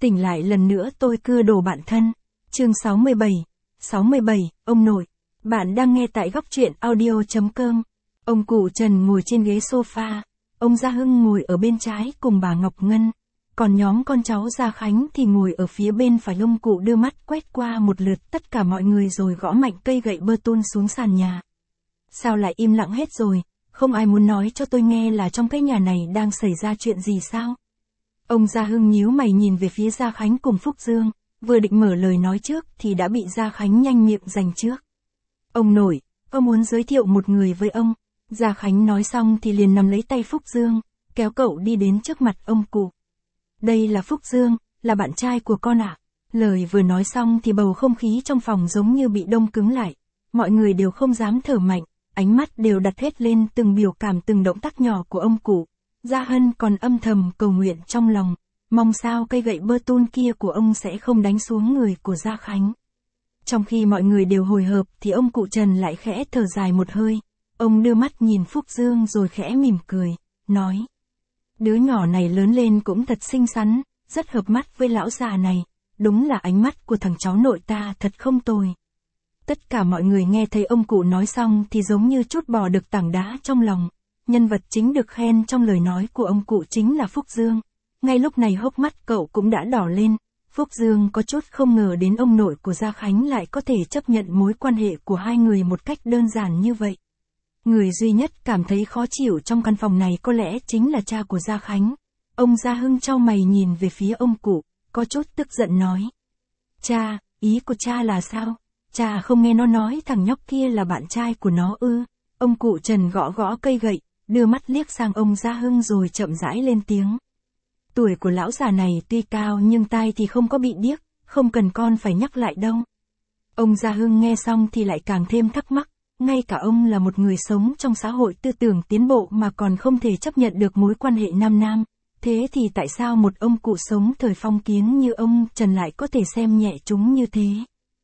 Tỉnh lại lần nữa tôi cưa đồ bạn thân. Chương 67. 67, ông nội. Bạn đang nghe tại góc truyện audio.com. Ông cụ Trần ngồi trên ghế sofa, ông Gia Hưng ngồi ở bên trái cùng bà Ngọc Ngân. Còn nhóm con cháu Gia Khánh thì ngồi ở phía bên phải. Ông cụ đưa mắt quét qua một lượt tất cả mọi người rồi gõ mạnh cây gậy bơ tôn xuống sàn nhà. Sao lại im lặng hết rồi, không ai muốn nói cho tôi nghe là trong cái nhà này đang xảy ra chuyện gì sao? Ông Gia Hưng nhíu mày nhìn về phía Gia Khánh cùng Phúc Dương, vừa định mở lời nói trước thì đã bị Gia Khánh nhanh miệng giành trước. Ông nội, có muốn giới thiệu một người với ông. Gia Khánh nói xong thì liền nắm lấy tay Phúc Dương, kéo cậu đi đến trước mặt ông cụ. Đây là Phúc Dương, là bạn trai của con ạ. Lời vừa nói xong thì bầu không khí trong phòng giống như bị đông cứng lại. Mọi người đều không dám thở mạnh, ánh mắt đều đặt hết lên từng biểu cảm từng động tác nhỏ của ông cụ. Gia Hân còn âm thầm cầu nguyện trong lòng, mong sao cây gậy bơ tôn kia của ông sẽ không đánh xuống người của Gia Khánh. Trong khi mọi người đều hồi hộp thì ông cụ Trần lại khẽ thở dài một hơi. Ông đưa mắt nhìn Phúc Dương rồi khẽ mỉm cười, nói. Đứa nhỏ này lớn lên cũng thật xinh xắn, rất hợp mắt với lão già này, đúng là ánh mắt của thằng cháu nội ta thật không tồi. Tất cả mọi người nghe thấy ông cụ nói xong thì giống như trút bỏ được tảng đá trong lòng. Nhân vật chính được khen trong lời nói của ông cụ chính là Phúc Dương. Ngay lúc này hốc mắt cậu cũng đã đỏ lên. Phúc Dương có chút không ngờ đến ông nội của Gia Khánh lại có thể chấp nhận mối quan hệ của hai người một cách đơn giản như vậy. Người duy nhất cảm thấy khó chịu trong căn phòng này có lẽ chính là cha của Gia Khánh. Ông Gia Hưng chau mày nhìn về phía ông cụ, có chút tức giận nói. Cha, ý của cha là sao? Cha không nghe nó nói thằng nhóc kia là bạn trai của nó ư? Ông cụ Trần gõ gõ cây gậy, đưa mắt liếc sang ông Gia Hưng rồi chậm rãi lên tiếng. Tuổi của lão già này tuy cao nhưng tai thì không có bị điếc, không cần con phải nhắc lại đâu. Ông Gia Hưng nghe xong thì lại càng thêm thắc mắc, ngay cả ông là một người sống trong xã hội tư tưởng tiến bộ mà còn không thể chấp nhận được mối quan hệ nam nam. Thế thì tại sao một ông cụ sống thời phong kiến như ông Trần lại có thể xem nhẹ chúng như thế?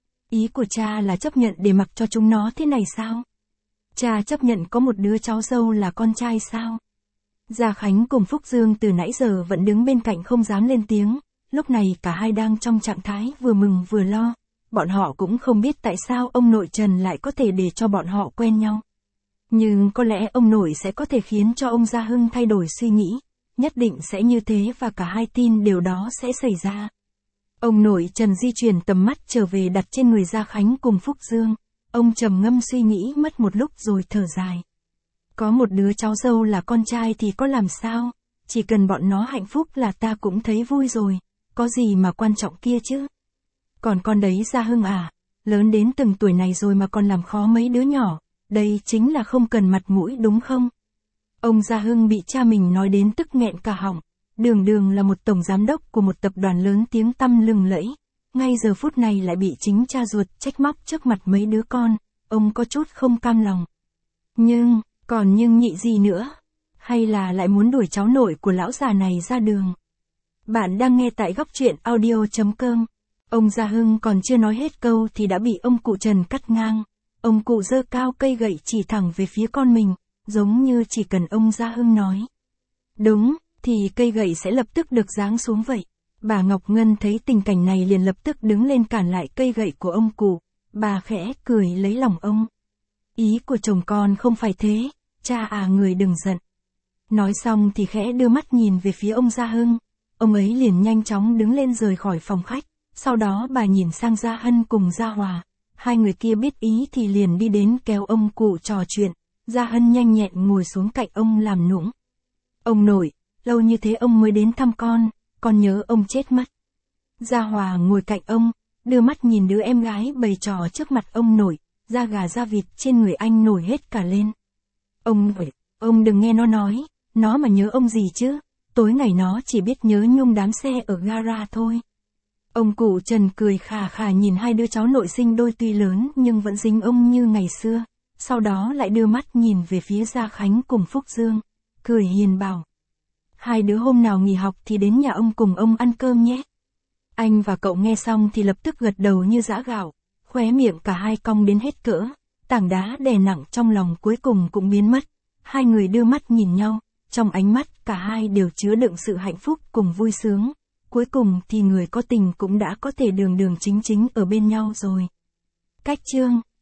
Ý của cha là chấp nhận để mặc cho chúng nó thế này sao? Cha chấp nhận có một đứa cháu dâu là con trai sao? Gia Khánh cùng Phúc Dương từ nãy giờ vẫn đứng bên cạnh không dám lên tiếng, lúc này cả hai đang trong trạng thái vừa mừng vừa lo. Bọn họ cũng không biết tại sao ông nội Trần lại có thể để cho bọn họ quen nhau. Nhưng có lẽ ông nội sẽ có thể khiến cho ông Gia Hưng thay đổi suy nghĩ, nhất định sẽ như thế và cả hai tin điều đó sẽ xảy ra. Ông nội Trần di chuyển tầm mắt trở về đặt trên người Gia Khánh cùng Phúc Dương. Ông trầm ngâm suy nghĩ mất một lúc rồi thở dài. Có một đứa cháu dâu là con trai thì có làm sao, chỉ cần bọn nó hạnh phúc là ta cũng thấy vui rồi, có gì mà quan trọng kia chứ. Còn con đấy Gia Hưng à, lớn đến từng tuổi này rồi mà còn làm khó mấy đứa nhỏ, đây chính là không cần mặt mũi đúng không? Ông Gia Hưng bị cha mình nói đến tức nghẹn cả họng, đường đường là một tổng giám đốc của một tập đoàn lớn tiếng tăm lừng lẫy, ngay giờ phút này lại bị chính cha ruột trách móc trước mặt mấy đứa con, ông có chút không cam lòng. Còn nhị gì nữa? Hay là lại muốn đuổi cháu nội của lão già này ra đường? Bạn đang nghe tại góc truyện audio.com. Ông Gia Hưng còn chưa nói hết câu thì đã bị ông cụ Trần cắt ngang. Ông cụ giơ cao cây gậy chỉ thẳng về phía con mình, giống như chỉ cần ông Gia Hưng nói đúng, thì cây gậy sẽ lập tức được giáng xuống vậy. Bà Ngọc Ngân thấy tình cảnh này liền lập tức đứng lên cản lại cây gậy của ông cụ. Bà khẽ cười lấy lòng ông. Ý của chồng con không phải thế, cha à người đừng giận. Nói xong thì khẽ đưa mắt nhìn về phía ông Gia Hưng. Ông ấy liền nhanh chóng đứng lên rời khỏi phòng khách. Sau đó bà nhìn sang Gia Hân cùng Gia Hòa. Hai người kia biết ý thì liền đi đến kéo ông cụ trò chuyện. Gia Hân nhanh nhẹn ngồi xuống cạnh ông làm nũng. Ông nội, lâu như thế ông mới đến thăm con nhớ ông chết mất. Gia Hòa ngồi cạnh ông, đưa mắt nhìn đứa em gái bày trò trước mặt ông nội, da gà da vịt trên người anh nổi hết cả lên. Ông nội, ông đừng nghe nó nói, nó mà nhớ ông gì chứ, tối ngày nó chỉ biết nhớ nhung đám xe ở gara thôi. Ông cụ Trần cười khà khà nhìn hai đứa cháu nội sinh đôi tuy lớn nhưng vẫn dính ông như ngày xưa, sau đó lại đưa mắt nhìn về phía Gia Khánh cùng Phúc Dương, cười hiền bảo. Hai đứa hôm nào nghỉ học thì đến nhà ông cùng ông ăn cơm nhé. Anh và cậu nghe xong thì lập tức gật đầu như giã gạo, khóe miệng cả hai cong đến hết cỡ, tảng đá đè nặng trong lòng cuối cùng cũng biến mất. Hai người đưa mắt nhìn nhau, trong ánh mắt cả hai đều chứa đựng sự hạnh phúc cùng vui sướng. cuối cùng thì người có tình cũng đã có thể đường đường chính chính ở bên nhau rồi. Cách chương